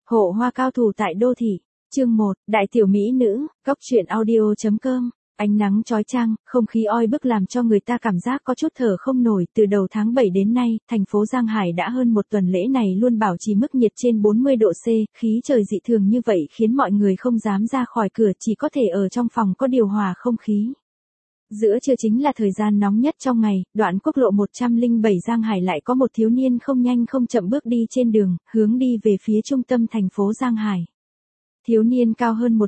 Hộ hoa cao thủ tại đô thị. Chương 1, Đại tiểu mỹ nữ, góc truyện audio.com. Ánh nắng chói chang, không khí oi bức làm cho người ta cảm giác có chút thở không nổi. Từ đầu tháng 7 đến nay, thành phố Giang Hải đã hơn một tuần lễ này luôn bảo trì mức nhiệt trên 40 độ C, khí trời dị thường như vậy khiến mọi người không dám ra khỏi cửa, chỉ có thể ở trong phòng có điều hòa không khí. Giữa trưa chính là thời gian nóng nhất trong ngày, đoạn quốc lộ 107 Giang Hải lại có một thiếu niên không nhanh không chậm bước đi trên đường, hướng đi về phía trung tâm thành phố Giang Hải. Thiếu niên cao hơn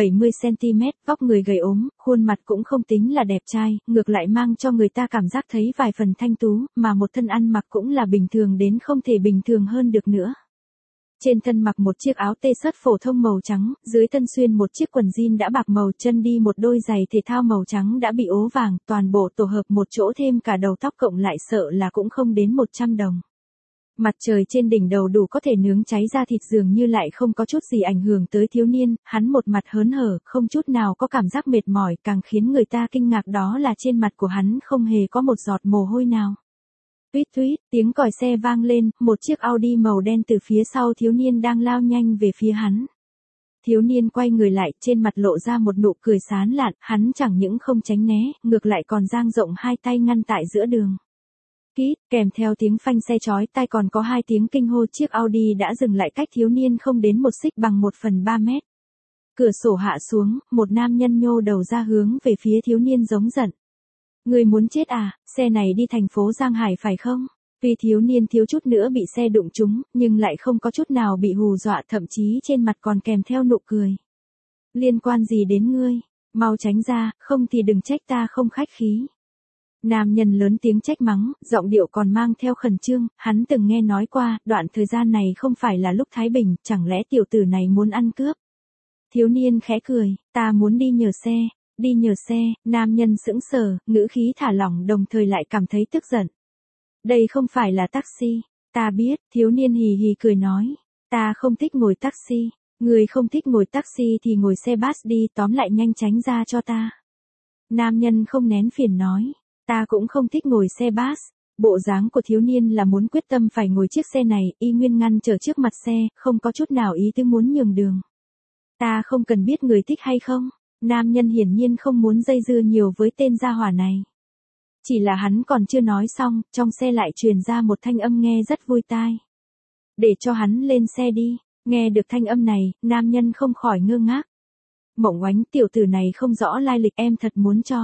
170cm, vóc người gầy ốm, khuôn mặt cũng không tính là đẹp trai, ngược lại mang cho người ta cảm giác thấy vài phần thanh tú, mà một thân ăn mặc cũng là bình thường đến không thể bình thường hơn được nữa. Trên thân mặc một chiếc áo t-shirt phổ thông màu trắng, dưới thân xuyên một chiếc quần jean đã bạc màu, chân đi một đôi giày thể thao màu trắng đã bị ố vàng, toàn bộ tổ hợp một chỗ thêm cả đầu tóc cộng lại sợ là cũng không đến 100 đồng. Mặt trời trên đỉnh đầu đủ có thể nướng cháy da thịt, dường như lại không có chút gì ảnh hưởng tới thiếu niên, hắn một mặt hớn hở, không chút nào có cảm giác mệt mỏi, càng khiến người ta kinh ngạc đó là trên mặt của hắn không hề có một giọt mồ hôi nào. Tuýt tuýt, tiếng còi xe vang lên, một chiếc Audi màu đen từ phía sau thiếu niên đang lao nhanh về phía hắn. Thiếu niên quay người lại, trên mặt lộ ra một nụ cười sán lạn, hắn chẳng những không tránh né, ngược lại còn dang rộng hai tay ngăn tại giữa đường. Kít, kèm theo tiếng phanh xe chói tai còn có hai tiếng kinh hô, chiếc Audi đã dừng lại cách thiếu niên không đến một xích bằng 1/3 mét. Cửa sổ hạ xuống, một nam nhân nhô đầu ra hướng về phía thiếu niên giống giận. Người muốn chết à, xe này đi thành phố Giang Hải phải không? Vì thiếu niên thiếu chút nữa bị xe đụng trúng, nhưng lại không có chút nào bị hù dọa, thậm chí trên mặt còn kèm theo nụ cười. Liên quan gì đến ngươi? Mau tránh ra, không thì đừng trách ta không khách khí. Nam nhân lớn tiếng trách mắng, giọng điệu còn mang theo khẩn trương, hắn từng nghe nói qua, đoạn thời gian này không phải là lúc thái bình, chẳng lẽ tiểu tử này muốn ăn cướp? Thiếu niên khẽ cười, ta muốn đi nhờ xe. Đi nhờ xe, nam nhân sững sờ, ngữ khí thả lỏng đồng thời lại cảm thấy tức giận. Đây không phải là taxi, ta biết, thiếu niên hì hì cười nói, ta không thích ngồi taxi, người không thích ngồi taxi thì ngồi xe bus đi, tóm lại nhanh tránh ra cho ta. Nam nhân không nén phiền nói, ta cũng không thích ngồi xe bus. Bộ dáng của thiếu niên là muốn quyết tâm phải ngồi chiếc xe này, y nguyên ngăn trở trước mặt xe, không có chút nào ý tứ muốn nhường đường. Ta không cần biết người thích hay không. Nam nhân hiển nhiên không muốn dây dưa nhiều với tên gia hỏa này. Chỉ là hắn còn chưa nói xong, trong xe lại truyền ra một thanh âm nghe rất vui tai. Để cho hắn lên xe đi. Nghe được thanh âm này, nam nhân không khỏi ngơ ngác. Mộng oánh, tiểu tử này không rõ lai lịch, em thật muốn cho.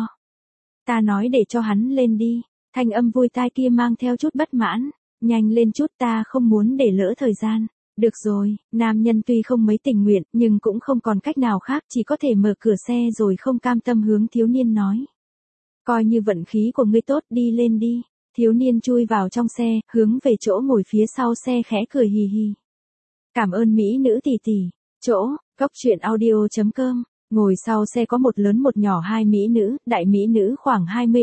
Ta nói để cho hắn lên đi. Thanh âm vui tai kia mang theo chút bất mãn. Nhanh lên chút, ta không muốn để lỡ thời gian. Được rồi, nam nhân tuy không mấy tình nguyện, nhưng cũng không còn cách nào khác, chỉ có thể mở cửa xe rồi không cam tâm hướng thiếu niên nói. Coi như vận khí của ngươi tốt, đi lên đi. Thiếu niên chui vào trong xe, hướng về chỗ ngồi phía sau xe khẽ cười hì hì. Cảm ơn mỹ nữ tỷ tỷ. Chỗ, góc truyện audio.com. Ngồi sau xe có một lớn một nhỏ hai mỹ nữ, đại mỹ nữ khoảng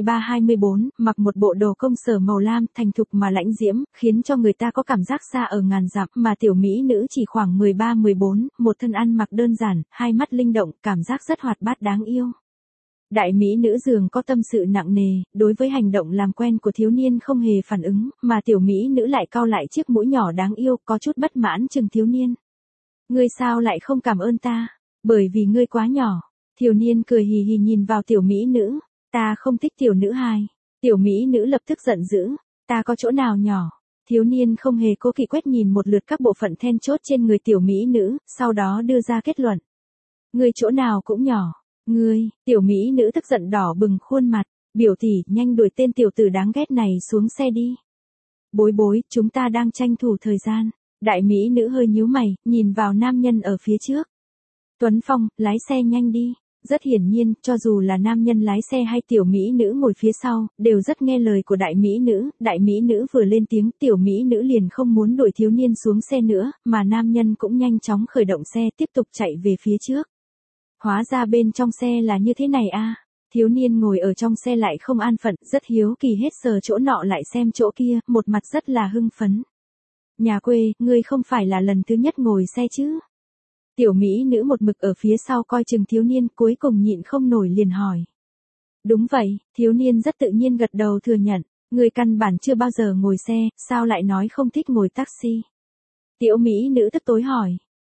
23-24, mặc một bộ đồ công sở màu lam, thành thục mà lãnh diễm, khiến cho người ta có cảm giác xa ở ngàn dặm, mà tiểu mỹ nữ chỉ khoảng 13-14, một thân ăn mặc đơn giản, hai mắt linh động, cảm giác rất hoạt bát đáng yêu. Đại mỹ nữ dường có tâm sự nặng nề, đối với hành động làm quen của thiếu niên không hề phản ứng, mà tiểu mỹ nữ lại cau lại chiếc mũi nhỏ đáng yêu, có chút bất mãn chừng thiếu niên. Ngươi sao lại không cảm ơn ta? Bởi vì ngươi quá nhỏ. Thiếu niên cười hì hì nhìn vào tiểu mỹ nữ. Ta không thích tiểu nữ hài. Tiểu mỹ nữ lập tức giận dữ. Ta có chỗ nào nhỏ? Thiếu niên không hề cố kỵ quét nhìn một lượt các bộ phận then chốt trên người tiểu mỹ nữ, sau đó đưa ra kết luận. Ngươi chỗ nào cũng nhỏ. Ngươi, tiểu mỹ nữ tức giận đỏ bừng khuôn mặt. Biểu tỷ, nhanh đuổi tên tiểu tử đáng ghét này xuống xe đi. Bối bối, chúng ta đang tranh thủ thời gian. Đại mỹ nữ hơi nhíu mày, nhìn vào nam nhân ở phía trước. Tuấn Phong, lái xe nhanh đi. Rất hiển nhiên, cho dù là nam nhân lái xe hay tiểu mỹ nữ ngồi phía sau, đều rất nghe lời của đại mỹ nữ. Đại mỹ nữ vừa lên tiếng, tiểu mỹ nữ liền không muốn đuổi thiếu niên xuống xe nữa, mà nam nhân cũng nhanh chóng khởi động xe tiếp tục chạy về phía trước. Hóa ra bên trong xe là như thế này à. Thiếu niên ngồi ở trong xe lại không an phận, rất hiếu kỳ hết sờ chỗ nọ lại xem chỗ kia, một mặt rất là hưng phấn. Nhà quê, ngươi không phải là lần thứ nhất ngồi xe chứ? Tiểu mỹ nữ một mực ở phía sau coi chừng thiếu niên, cuối cùng nhịn không nổi liền hỏi. Đúng vậy, thiếu niên rất tự nhiên gật đầu thừa nhận, người căn bản chưa bao giờ ngồi xe, sao lại nói không thích ngồi taxi? Tiểu mỹ nữ tức tối hỏi,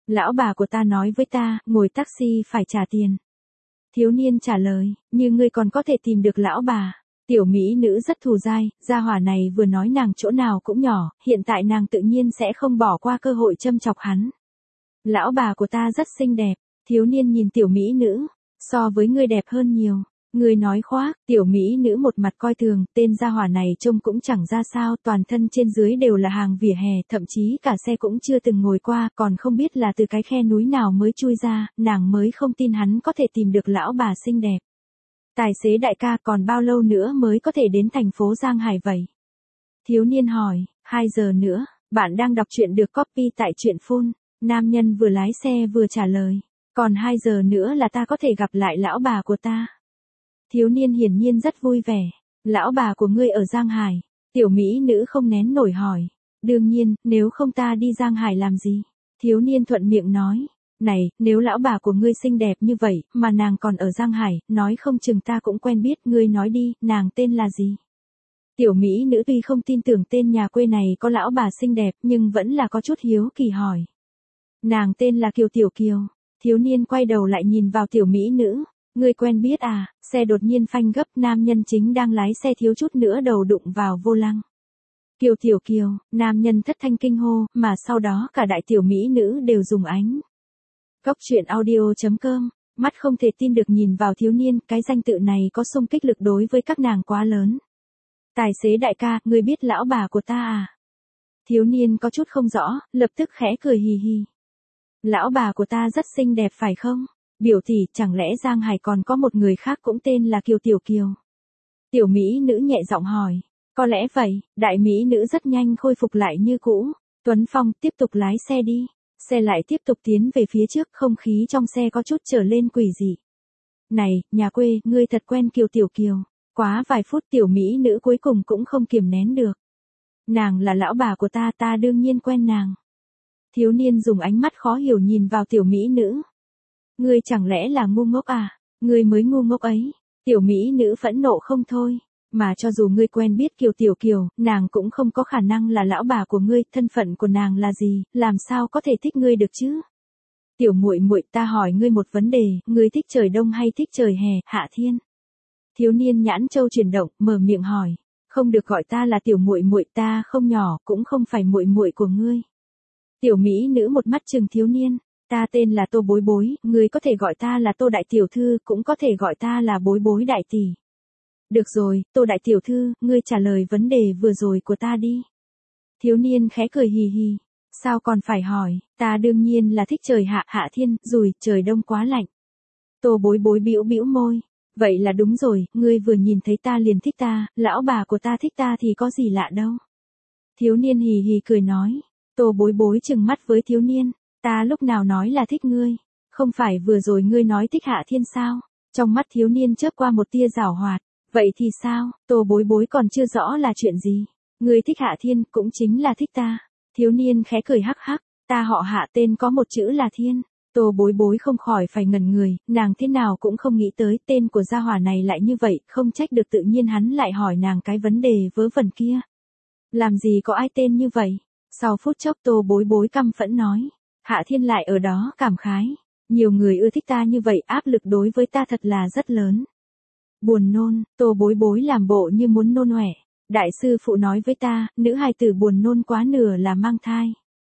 Lão bà của ta nói với ta, ngồi taxi phải trả tiền. Thiếu niên trả lời, như ngươi còn có thể tìm được lão bà. Tiểu mỹ nữ rất thù dai, gia hỏa này vừa nói nàng chỗ nào cũng nhỏ, hiện tại nàng tự nhiên sẽ không bỏ qua cơ hội châm chọc hắn. Lão bà của ta rất xinh đẹp, thiếu niên nhìn tiểu mỹ nữ, so với ngươi đẹp hơn nhiều. Ngươi nói khoác, tiểu mỹ nữ một mặt coi thường, tên gia hỏa này trông cũng chẳng ra sao, toàn thân trên dưới đều là hàng vỉa hè, thậm chí cả xe cũng chưa từng ngồi qua, còn không biết là từ cái khe núi nào mới chui ra, nàng mới không tin hắn có thể tìm được lão bà xinh đẹp. Tài xế đại ca, còn bao lâu nữa mới có thể đến thành phố Giang Hải vậy? Thiếu niên hỏi, 2 giờ nữa, bạn đang đọc truyện được copy tại truyện phun. Nam nhân vừa lái xe vừa trả lời, còn 2 giờ nữa là ta có thể gặp lại lão bà của ta. Thiếu niên hiển nhiên rất vui vẻ, lão bà của ngươi ở Giang Hải, tiểu mỹ nữ không nén nổi hỏi, đương nhiên, nếu không ta đi Giang Hải làm gì? Thiếu niên thuận miệng nói, này, nếu lão bà của ngươi xinh đẹp như vậy, mà nàng còn ở Giang Hải, nói không chừng ta cũng quen biết, ngươi nói đi, nàng tên là gì? Tiểu mỹ nữ tuy không tin tưởng tên nhà quê này có lão bà xinh đẹp, nhưng vẫn là có chút hiếu kỳ hỏi. Nàng tên là Kiều Tiểu Kiều. Thiếu niên quay đầu lại nhìn vào tiểu mỹ nữ. Ngươi quen biết à? Xe đột nhiên phanh gấp, nam nhân chính đang lái xe thiếu chút nữa đầu đụng vào vô lăng. Kiều Tiểu Kiều, nam nhân thất thanh kinh hô, mà sau đó cả đại tiểu mỹ nữ đều dùng ánh. Cốc truyện audio.com, mắt không thể tin được nhìn vào thiếu niên, cái danh tự này có xung kích lực đối với các nàng quá lớn. Tài xế đại ca, ngươi biết lão bà của ta à? Thiếu niên có chút không rõ, lập tức khẽ cười hì hì. Lão bà của ta rất xinh đẹp phải không? Biểu tỷ, chẳng lẽ Giang Hải còn có một người khác cũng tên là Kiều Tiểu Kiều? Tiểu mỹ nữ nhẹ giọng hỏi. Có lẽ vậy, đại mỹ nữ rất nhanh khôi phục lại như cũ. Tuấn Phong tiếp tục lái xe đi. Xe lại tiếp tục tiến về phía trước, không khí trong xe có chút trở lên quỷ dị. Này, nhà quê, ngươi thật quen Kiều Tiểu Kiều. Quá vài phút tiểu mỹ nữ cuối cùng cũng không kiềm nén được. Nàng là lão bà của ta, ta đương nhiên quen nàng. Thiếu niên dùng ánh mắt khó hiểu nhìn vào tiểu mỹ nữ. Ngươi chẳng lẽ là ngu ngốc à? Ngươi mới ngu ngốc ấy. Tiểu mỹ nữ phẫn nộ không thôi. Mà cho dù ngươi quen biết Kiều Tiểu Kiều, nàng cũng không có khả năng là lão bà của ngươi, thân phận của nàng là gì, làm sao có thể thích ngươi được chứ? Tiểu muội muội, ta hỏi ngươi một vấn đề, ngươi thích trời đông hay thích trời hè, Hạ Thiên? Thiếu niên nhãn châu chuyển động, mở miệng hỏi. Không được gọi ta là tiểu muội muội, ta không nhỏ, cũng không phải muội muội của ngươi. Tiểu mỹ nữ một mắt trừng thiếu niên, ta tên là Tô Bối Bối, ngươi có thể gọi ta là Tô Đại Tiểu Thư, cũng có thể gọi ta là Bối Bối Đại Tỷ. Được rồi, Tô Đại Tiểu Thư, ngươi trả lời vấn đề vừa rồi của ta đi. Thiếu niên khẽ cười hì hì, sao còn phải hỏi, ta đương nhiên là thích trời Hạ Thiên, rùi, trời đông quá lạnh. Tô Bối Bối bĩu bĩu môi, vậy là đúng rồi, ngươi vừa nhìn thấy ta liền thích ta, lão bà của ta thích ta thì có gì lạ đâu. Thiếu niên hì hì cười nói. Tô Bối Bối trừng mắt với thiếu niên, ta lúc nào nói là thích ngươi, không phải vừa rồi ngươi nói thích Hạ Thiên sao? Trong mắt thiếu niên chớp qua một tia giảo hoạt, vậy thì sao, Tô Bối Bối còn chưa rõ là chuyện gì, ngươi thích Hạ Thiên cũng chính là thích ta. Thiếu niên khẽ cười hắc hắc, ta họ Hạ tên có một chữ là Thiên. Tô Bối Bối không khỏi phải ngẩn người, nàng thế nào cũng không nghĩ tới tên của gia hỏa này lại như vậy, không trách được tự nhiên hắn lại hỏi nàng cái vấn đề vớ vẩn kia. Làm gì có ai tên như vậy? Sau phút chốc Tô Bối Bối căm phẫn nói. Hạ Thiên lại ở đó cảm khái. Nhiều người ưa thích ta như vậy, áp lực đối với ta thật là rất lớn. Buồn nôn, Tô Bối Bối làm bộ như muốn nôn ọe. Đại sư phụ nói với ta, nữ hài tử buồn nôn quá nửa là mang thai.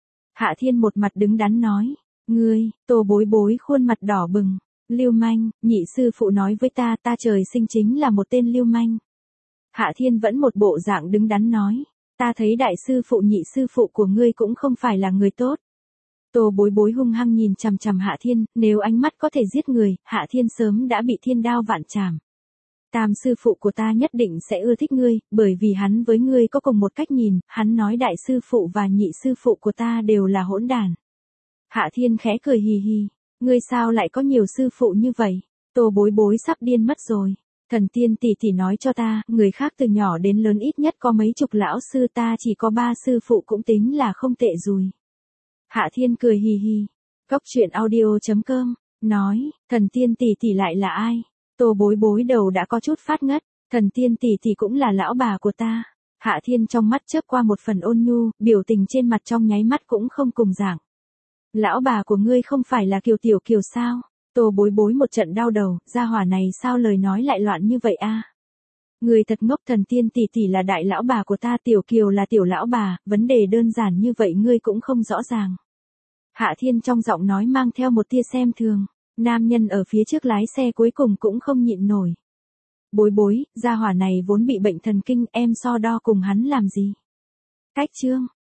Hạ Thiên một mặt đứng đắn nói. Ngươi, Tô Bối Bối khuôn mặt đỏ bừng. Lưu manh, nhị sư phụ nói với ta, ta trời sinh chính là một tên lưu manh. Hạ Thiên vẫn một bộ dạng đứng đắn nói. Ta thấy đại sư phụ nhị sư phụ của ngươi cũng không phải là người tốt. Tô Bối Bối hung hăng nhìn chằm chằm Hạ Thiên, nếu ánh mắt có thể giết người, Hạ Thiên sớm đã bị thiên đao vạn trảm. Tam sư phụ của ta nhất định sẽ ưa thích ngươi, bởi vì hắn với ngươi có cùng một cách nhìn, hắn nói đại sư phụ và nhị sư phụ của ta đều là hỗn đản. Hạ Thiên khẽ cười hì hì, ngươi sao lại có nhiều sư phụ như vậy? Tô Bối Bối sắp điên mất rồi. Thần tiên tỷ tỷ nói cho ta, người khác từ nhỏ đến lớn ít nhất có mấy chục lão sư, ta chỉ có 3 sư phụ cũng tính là không tệ rồi. Hạ Thiên cười hì hì. Cốc truyện audio.com, nói, thần tiên tỷ tỷ lại là ai? Tô Bối Bối đầu đã có chút phát ngất, thần tiên tỷ tỷ cũng là lão bà của ta. Hạ Thiên trong mắt chớp qua một phần ôn nhu, biểu tình trên mặt trong nháy mắt cũng không cùng dạng. Lão bà của ngươi không phải là Kiều Tiểu Kiều sao? Tô Bối Bối một trận đau đầu, gia hỏa này sao lời nói lại loạn như vậy a? Ngươi thật ngốc, Thần Tiên tỷ tỷ là đại lão bà của ta, Tiểu Kiều là tiểu lão bà, vấn đề đơn giản như vậy ngươi cũng không rõ ràng. Hạ Thiên trong giọng nói mang theo một tia xem thường, nam nhân ở phía trước lái xe cuối cùng cũng không nhịn nổi. Bối Bối, gia hỏa này vốn bị bệnh thần kinh, em so đo cùng hắn làm gì? Cách chương,